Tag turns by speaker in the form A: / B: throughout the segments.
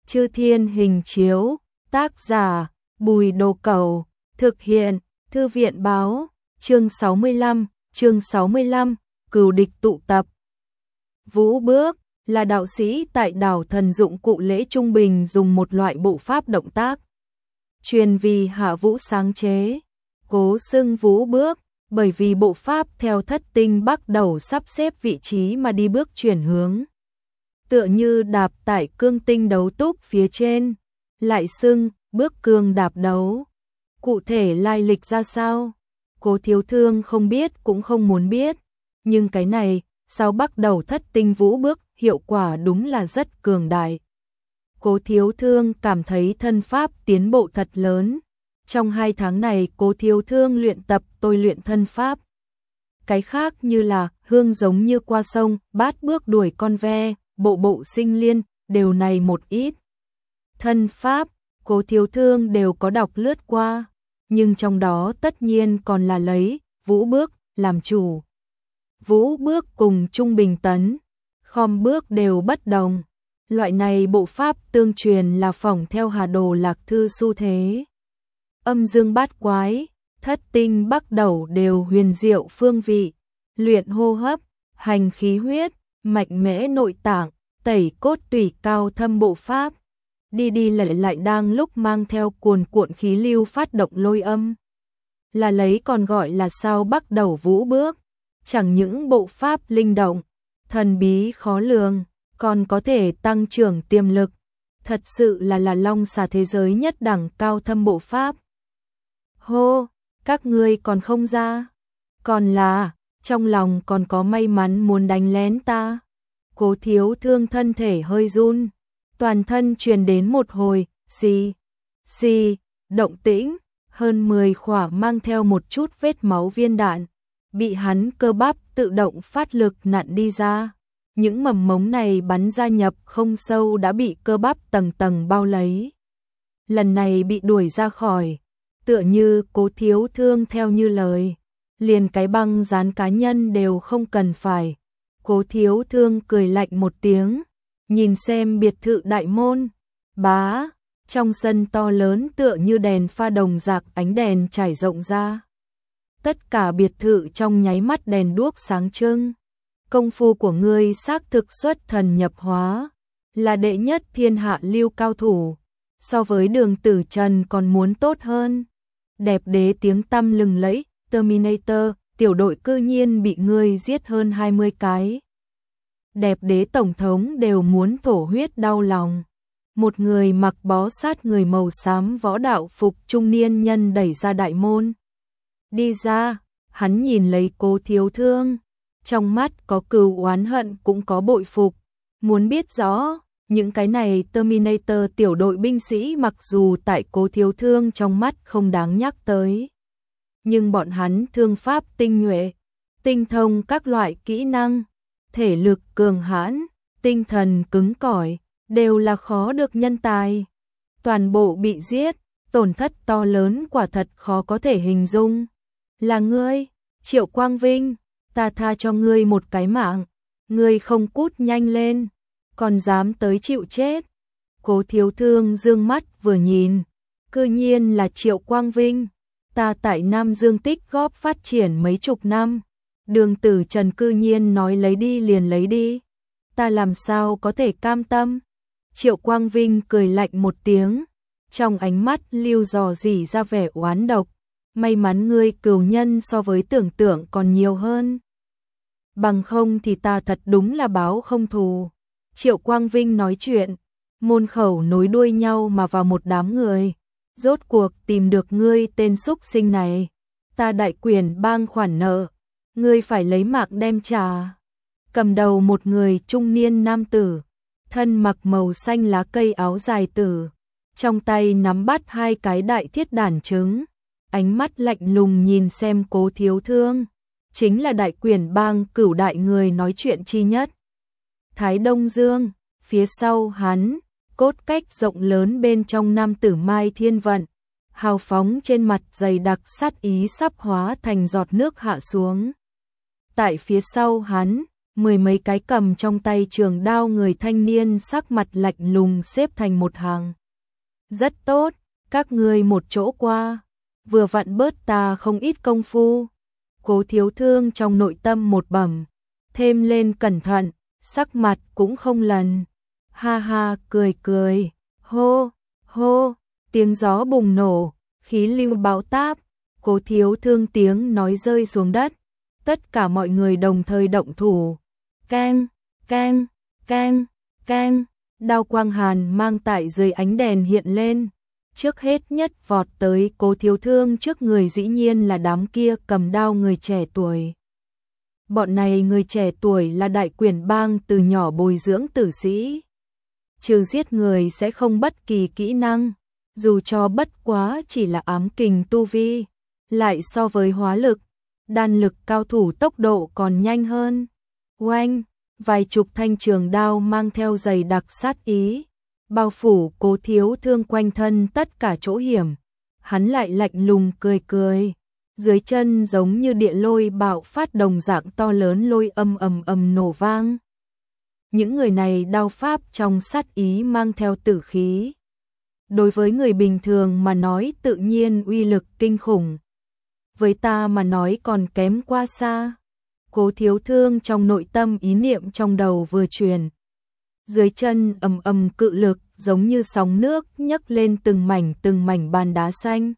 A: Chư Thiên Hình Chiếu, tác giả, Bùi Đồ Cẩu, thực hiện, Thư viện Báo, chương 65, Cừu địch tụ tập. Vũ Bước là đạo sĩ tại đảo Thần Dụng Cụ Lễ Trung Bình dùng một loại bộ pháp động tác truyền vì Hạ Vũ sáng chế, cố xưng Vũ Bước, bởi vì bộ pháp theo thất tinh bắt đầu sắp xếp vị trí mà đi bước chuyển hướng. Tựa như đạp tại cương tinh đấu túc phía trên, lại xưng bước cương đạp đấu. Cụ thể lai lịch ra sao? Cố Thiếu Thương không biết cũng không muốn biết, nhưng cái này, sao bắt đầu thất tinh vũ bước, hiệu quả đúng là rất cường đại. Cố Thiếu Thương cảm thấy thân pháp tiến bộ thật lớn. Trong 2 tháng này Cố Thiếu Thương luyện tập tôi luyện thân pháp. Cái khác như là hương giống như qua sông, bát bước đuổi con ve, bộ bộ sinh liên, đều này một ít. Thân pháp, Cố Thiếu Thương đều có đọc lướt qua, nhưng trong đó tất nhiên còn là lấy Vũ Bước làm chủ. Vũ Bước cùng Trung Bình Tấn, Khom Bước đều bất đồng. Loại này bộ pháp tương truyền là phỏng theo Hà Đồ Lạc Thư xu thế. Âm dương bát quái, thất tinh bắc đầu đều huyền diệu phương vị, luyện hô hấp, hành khí huyết, mạch mẽ nội tạng, tẩy cốt tủy cao thâm bộ pháp. Đi đi lại lại đang lúc mang theo cuồn cuộn khí lưu phát động lôi âm. Là lấy còn gọi là sao bắt đầu Vũ Bước. Chẳng những bộ pháp linh động, thần bí khó lường, còn có thể tăng trưởng tiềm lực. Thật sự là long xà thế giới nhất đẳng cao thâm bộ pháp. Hô, các ngươi còn không ra. Còn là, trong lòng còn có may mắn muốn đánh lén ta. Cố Thiếu Thương thân thể hơi run, toàn thân truyền đến một hồi, xì, động tĩnh, hơn 10 khỏa mang theo một chút vết máu viên đạn, bị hắn cơ bắp tự động phát lực nặn đi ra. Những mầm mống này bắn ra nhập không sâu đã bị cơ bắp tầng tầng bao lấy. Lần này bị đuổi ra khỏi, tựa như Cố Thiếu Thương theo như lời, liền cái băng dán cá nhân đều không cần phải. Cố Thiếu Thương cười lạnh một tiếng, nhìn xem biệt thự đại môn, bá, trong sân to lớn tựa như đèn pha đồng rạc ánh đèn trải rộng ra. Tất cả biệt thự trong nháy mắt đèn đuốc sáng trưng. Công phu của ngươi xác thực xuất thần nhập hóa, là đệ nhất thiên hạ lưu cao thủ, so với Đường Tử Trần còn muốn tốt hơn. Đẹp đế tiếng tăm lừng lẫy, Terminator, tiểu đội cư nhiên bị ngươi giết hơn 20 cái. Đẹp đế tổng thống đều muốn thổ huyết đau lòng. Một người mặc bó sát người màu xám võ đạo phục trung niên nhân đẩy ra đại môn. Đi ra, hắn nhìn lấy Cố Thiếu Thương, trong mắt có cừu oán hận cũng có bội phục. Muốn biết rõ, những cái này Terminator tiểu đội binh sĩ mặc dù tại Cố Thiếu Thương trong mắt không đáng nhắc tới, nhưng bọn hắn thương pháp tinh nhuệ, tinh thông các loại kỹ năng, thể lực cường hãn, tinh thần cứng cỏi, đều là khó được nhân tài. Toàn bộ bị giết, tổn thất to lớn quả thật khó có thể hình dung. Là ngươi, Triệu Quang Vinh, ta tha cho ngươi một cái mạng, ngươi không cút nhanh lên, còn dám tới chịu chết. Cố Thiếu Thương dương mắt vừa nhìn, cư nhiên là Triệu Quang Vinh, ta tại Nam Dương tích góp phát triển mấy chục năm, Đường Tử Trần cư nhiên nói lấy đi liền lấy đi, ta làm sao có thể cam tâm. Triệu Quang Vinh cười lạnh một tiếng, trong ánh mắt lưu dò dỉ ra vẻ oán độc, may mắn ngươi cừu nhân so với tưởng tượng còn nhiều hơn. Bằng không thì ta thật đúng là báo không thù. Triệu Quang Vinh nói chuyện, môn khẩu nối đuôi nhau mà vào một đám người. Rốt cuộc tìm được ngươi tên súc sinh này, ta Đại Quyển Bang khoản nợ, ngươi phải lấy mạng đem trả. Cầm đầu một người trung niên nam tử, thân mặc màu xanh lá cây áo dài tử, trong tay nắm bắt 2 cái đại thiết đàn trứng, ánh mắt lạnh lùng nhìn xem Cố Thiếu Thương, chính là Đại Quyển Bang cửu đại người nói chuyện chi nhất. Thái Đông Dương, phía sau hắn, cốt cách rộng lớn bên trong nam tử Mai Thiên Vận, hào phóng trên mặt dày đặc sát ý sắp hóa thành giọt nước hạ xuống. Tại phía sau hắn, 10 mấy cái cầm trong tay trường đao người thanh niên sắc mặt lạnh lùng xếp thành một hàng. Rất tốt, các ngươi một chỗ qua, vừa vặn bớt ta không ít công phu. Cố Thiếu Thương trong nội tâm một bẩm, thêm lên cẩn thận, sắc mặt cũng không lần. Ha ha, cười cười, hô, hô, tiếng gió bùng nổ, khí lưu bão táp, Cố Thiếu Thương tiếng nói rơi xuống đất. Tất cả mọi người đồng thời động thủ. Keng, keng, keng, keng, đao quang hàn mang tại dưới ánh đèn hiện lên. Trước hết nhất vọt tới Cố Thiếu Thương trước người dĩ nhiên là đám kia cầm đao người trẻ tuổi. Bọn này người trẻ tuổi là đại quyển bang từ nhỏ bồi dưỡng tử sĩ. Trừ giết người sẽ không bất kỳ kỹ năng, dù cho bất quá chỉ là ám kình tu vi, lại so với hóa lực, đan lực cao thủ tốc độ còn nhanh hơn. Oanh, vài chục thanh trường đao mang theo dày đặc sát ý, bao phủ Cố Thiếu Thương quanh thân tất cả chỗ hiểm. Hắn lại lạnh lùng cười cười, dưới chân giống như địa lôi bạo phát đồng dạng to lớn lôi ầm nổ vang. Những người này đao pháp trong sát ý mang theo tử khí. Đối với người bình thường mà nói tự nhiên uy lực kinh khủng. Với ta mà nói còn kém quá xa. Cố Thiếu Thương trong nội tâm ý niệm trong đầu vừa truyền. Dưới chân ầm cự lực giống như sóng nước nhấc lên từng mảnh bàn đá xanh.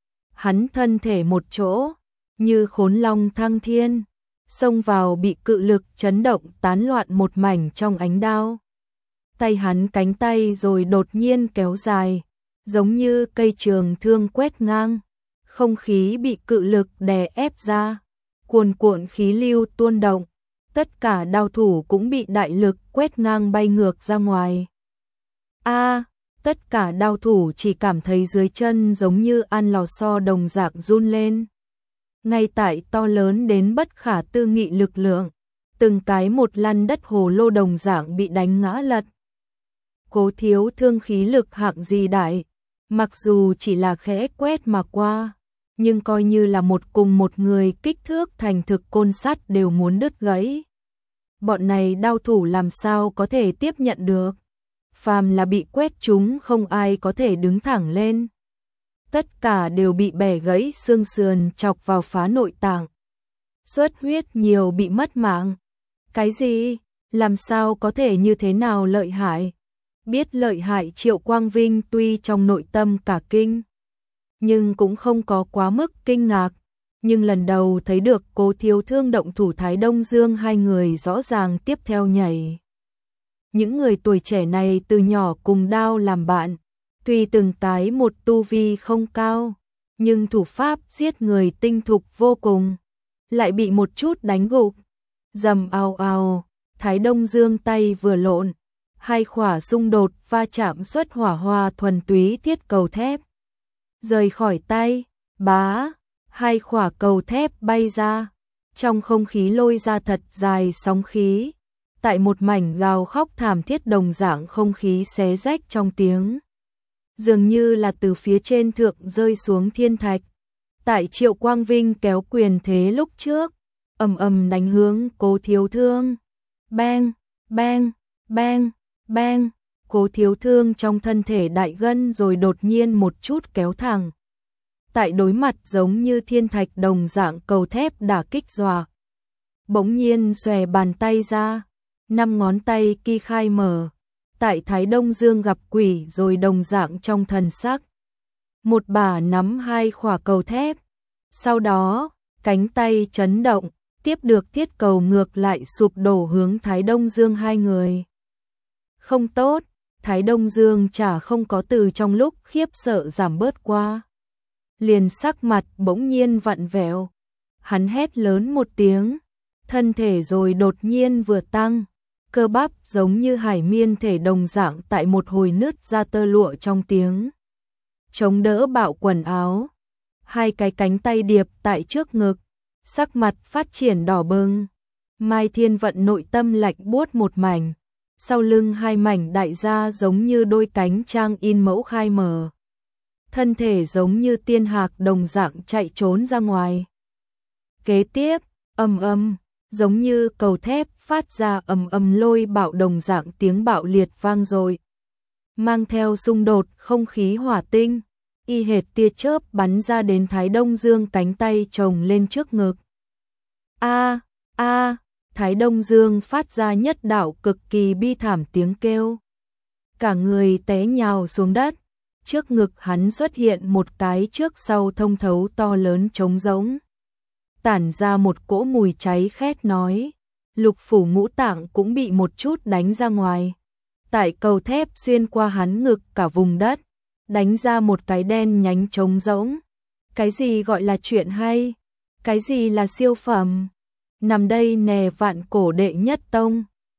A: Hắn thân thể một chỗ, như khốn long thăng thiên, xông vào bị cự lực chấn động tán loạn một mảnh trong ánh đao. Tay hắn cánh tay rồi đột nhiên kéo dài, giống như cây trường thương quét ngang. Không khí bị cự lực đè ép ra, cuồn cuộn khí lưu tuôn động, tất cả đao thủ cũng bị đại lực quét ngang bay ngược ra ngoài. Tất cả đao thủ chỉ cảm thấy dưới chân giống như ăn lò xo đồng dạng run lên. Ngay tại to lớn đến bất khả tư nghị lực lượng, từng cái một lăn đất hồ lô đồng dạng bị đánh ngã lật. Cố Thiếu Thương khí lực hạng gì đại, mặc dù chỉ là khẽ quét mà qua, nhưng coi như là cùng một người kích thước thành thực côn sắt đều muốn đứt gãy. Bọn này đao thủ làm sao có thể tiếp nhận được, phàm là bị quét chúng không ai có thể đứng thẳng lên. Tất cả đều bị bẻ gãy xương sườn chọc vào phá nội tạng. Xuất huyết nhiều bị mất mạng. Cái gì? Làm sao có thể như thế nào lợi hại? Biết lợi hại Triệu Quang Vinh tuy trong nội tâm cả kinh, nhưng cũng không có quá mức kinh ngạc. Nhưng lần đầu thấy được Cố Thiếu Thương động thủ Thái Đông Dương hai người rõ ràng tiếp theo nhảy. Những người tuổi trẻ này từ nhỏ cùng đao làm bạn, tuy từng cái một tu vi không cao, nhưng thủ pháp giết người tinh thục vô cùng, lại bị một chút đánh gục. Rầm ào ào, Thái Đông Dương tay vừa lộn, hai khỏa xung đột va chạm xuất hỏa hoa thuần túy thiết cầu thép. Rời khỏi tay, bá, hai khỏa cầu thép bay ra, trong không khí lôi ra thật dài sóng khí. Tại một mảnh gào khóc thảm thiết đồng dạng không khí xé rách trong tiếng. Dường như là từ phía trên thượng rơi xuống thiên thạch. Tại Triệu Quang Vinh kéo quyền thế lúc trước, ầm đánh hướng Cố Thiếu Thương. Bang, bang, bang, bang, Cố Thiếu Thương trong thân thể đại gân rồi đột nhiên một chút kéo thẳng. Tại đối mặt giống như thiên thạch đồng dạng cầu thép đả kích dọa. Bỗng nhiên xòe bàn tay ra, 5 ngón tay kỳ khai mở. Tại Thái Đông Dương gặp quỷ rồi đồng dạng trong thần sắc. Một bà nắm hai khỏa cầu thép. Sau đó, cánh tay chấn động, tiếp được thiết cầu ngược lại sụp đổ hướng Thái Đông Dương hai người. Không tốt, Thái Đông Dương chả không có từ trong lúc khiếp sợ giảm bớt qua. Liền sắc mặt bỗng nhiên vặn vẹo. Hắn hét lớn một tiếng, thân thể rồi đột nhiên vừa tăng. Cơ bắp giống như hải miên thể đồng dạng tại một hồi nứt ra tơ lụa trong tiếng. Chống đỡ bạo quần áo. Hai cái cánh tay điệp tại trước ngực. Sắc mặt phát triển đỏ bừng. Mai Thiên Vận nội tâm lạnh buốt một mảnh. Sau lưng hai mảnh đại gia giống như đôi cánh trang in mẫu khai mở. Thân thể giống như tiên hạc đồng dạng chạy trốn ra ngoài. Kế tiếp, ầm, giống như cầu thép phát ra ầm ầm lôi bạo đồng dạng tiếng bạo liệt vang dội, mang theo xung đột không khí hỏa tinh, y hệt tia chớp bắn ra đến Thái Đông Dương cánh tay chồng lên trước ngực. A a, Thái Đông Dương phát ra nhất đạo cực kỳ bi thảm tiếng kêu. Cả người té nhào xuống đất, trước ngực hắn xuất hiện một cái trước sau thông thấu to lớn trống rỗng. Tản ra một cỗ mùi cháy khét nói, lục phủ ngũ tạng cũng bị một chút đánh ra ngoài. Tại cầu thép xuyên qua hắn ngực cả vùng đất, đánh ra một cái đen nhánh trống rỗng. Cái gì gọi là chuyện hay? Cái gì là siêu phẩm? Nằm đây nè vạn cổ đệ nhất tông.